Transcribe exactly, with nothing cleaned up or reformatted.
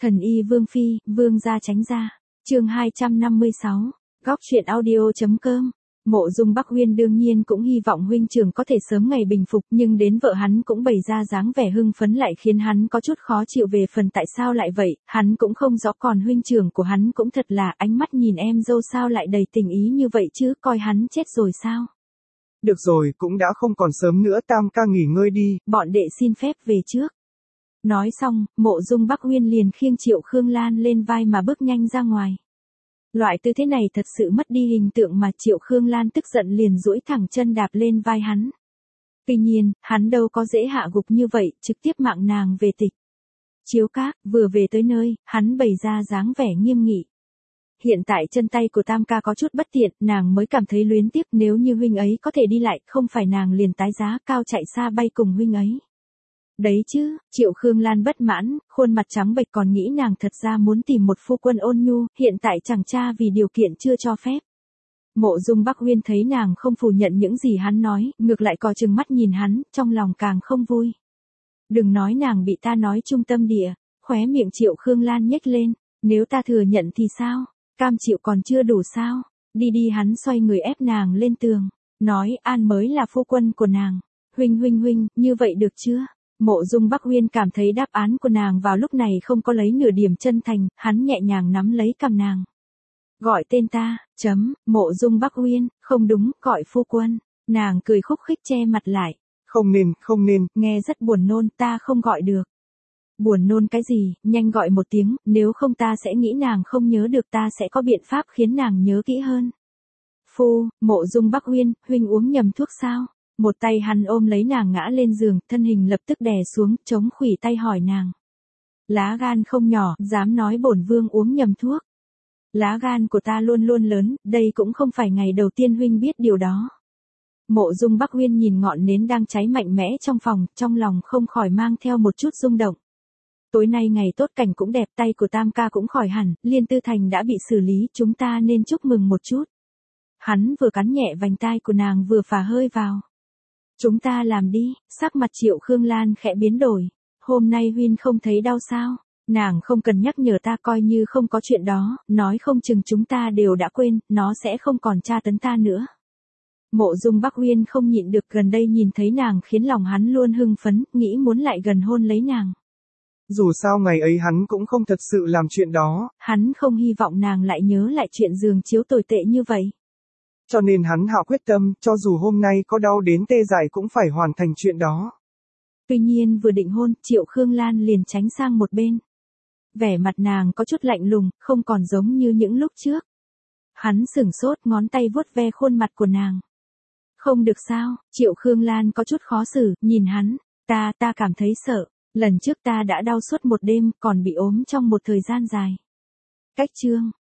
Thần y Vương Phi, Vương gia tránh ra. Chương hai trăm năm mươi sáu. Góc truyện audio.com. Mộ Dung Bắc Uyên đương nhiên cũng hy vọng huynh trưởng có thể sớm ngày bình phục, nhưng đến vợ hắn cũng bày ra dáng vẻ hưng phấn lại khiến hắn có chút khó chịu về phần tại sao lại vậy, hắn cũng không rõ, còn huynh trưởng của hắn cũng thật là ánh mắt nhìn em dâu sao lại đầy tình ý như vậy chứ, coi hắn chết rồi sao. Được rồi, cũng đã không còn sớm nữa, tam ca nghỉ ngơi đi. Bọn đệ xin phép về trước. Nói xong, Mộ Dung Bắc Uyên liền khiêng Triệu Khương Lan lên vai mà bước nhanh ra ngoài. Loại tư thế này thật sự mất đi hình tượng mà Triệu Khương Lan tức giận liền duỗi thẳng chân đạp lên vai hắn. Tuy nhiên, hắn đâu có dễ hạ gục như vậy, trực tiếp mạng nàng về tịch. Chiếu Các, vừa về tới nơi, hắn bày ra dáng vẻ nghiêm nghị. Hiện tại chân tay của tam ca có chút bất tiện, nàng mới cảm thấy luyến tiếc, nếu như huynh ấy có thể đi lại, không phải nàng liền tái giá cao chạy xa bay cùng huynh ấy. Đấy chứ, Triệu Khương Lan bất mãn, khuôn mặt trắng bệch còn nghĩ nàng thật ra muốn tìm một phu quân ôn nhu, hiện tại chẳng cha vì điều kiện chưa cho phép. Mộ Dung Bắc Uyên thấy nàng không phủ nhận những gì hắn nói, ngược lại cò trừng mắt nhìn hắn, trong lòng càng không vui. Đừng nói nàng bị ta nói trung tâm địa, khóe miệng Triệu Khương Lan nhếch lên, nếu ta thừa nhận thì sao, cam chịu còn chưa đủ sao, đi đi hắn xoay người ép nàng lên tường, nói An mới là phu quân của nàng, huynh huynh huynh, như vậy được chưa? Mộ Dung Bắc Uyên cảm thấy đáp án của nàng vào lúc này không có lấy nửa điểm chân thành, hắn nhẹ nhàng nắm lấy cằm nàng. Gọi tên ta, chấm, Mộ Dung Bắc Uyên, không đúng, gọi phu quân. Nàng cười khúc khích che mặt lại. Không nên, không nên, nghe rất buồn nôn, ta không gọi được. Buồn nôn cái gì, nhanh gọi một tiếng, nếu không ta sẽ nghĩ nàng không nhớ được, ta sẽ có biện pháp khiến nàng nhớ kỹ hơn. Phu, Mộ Dung Bắc Uyên, huynh uống nhầm thuốc sao? Một tay hắn ôm lấy nàng ngã lên giường, thân hình lập tức đè xuống, chống khuỷu tay hỏi nàng. Lá gan không nhỏ, dám nói bổn vương uống nhầm thuốc. Lá gan của ta luôn luôn lớn, đây cũng không phải ngày đầu tiên huynh biết điều đó. Mộ Dung Bắc Uyên nhìn ngọn nến đang cháy mạnh mẽ trong phòng, trong lòng không khỏi mang theo một chút rung động. Tối nay ngày tốt cảnh cũng đẹp, tay của tam ca cũng khỏi hẳn, Liên Tư Thành đã bị xử lý, chúng ta nên chúc mừng một chút. Hắn vừa cắn nhẹ vành tai của nàng vừa phả hơi vào. Chúng ta làm đi, sắc mặt Triệu Khương Lan khẽ biến đổi. Hôm nay huynh không thấy đau sao? Nàng không cần nhắc nhở ta, coi như không có chuyện đó, nói không chừng chúng ta đều đã quên, nó sẽ không còn tra tấn ta nữa. Mộ Dung Bắc Uyên không nhịn được, gần đây nhìn thấy nàng khiến lòng hắn luôn hưng phấn, nghĩ muốn lại gần hôn lấy nàng. Dù sao ngày ấy hắn cũng không thật sự làm chuyện đó. Hắn không hy vọng nàng lại nhớ lại chuyện giường chiếu tồi tệ như vậy. Cho nên hắn hạ quyết tâm, cho dù hôm nay có đau đến tê dại cũng phải hoàn thành chuyện đó. Tuy nhiên vừa định hôn, Triệu Khương Lan liền tránh sang một bên. Vẻ mặt nàng có chút lạnh lùng, không còn giống như những lúc trước. Hắn sửng sốt, ngón tay vuốt ve khuôn mặt của nàng. Không được sao, Triệu Khương Lan có chút khó xử, nhìn hắn, ta, ta cảm thấy sợ, lần trước ta đã đau suốt một đêm, còn bị ốm trong một thời gian dài. Cách chương,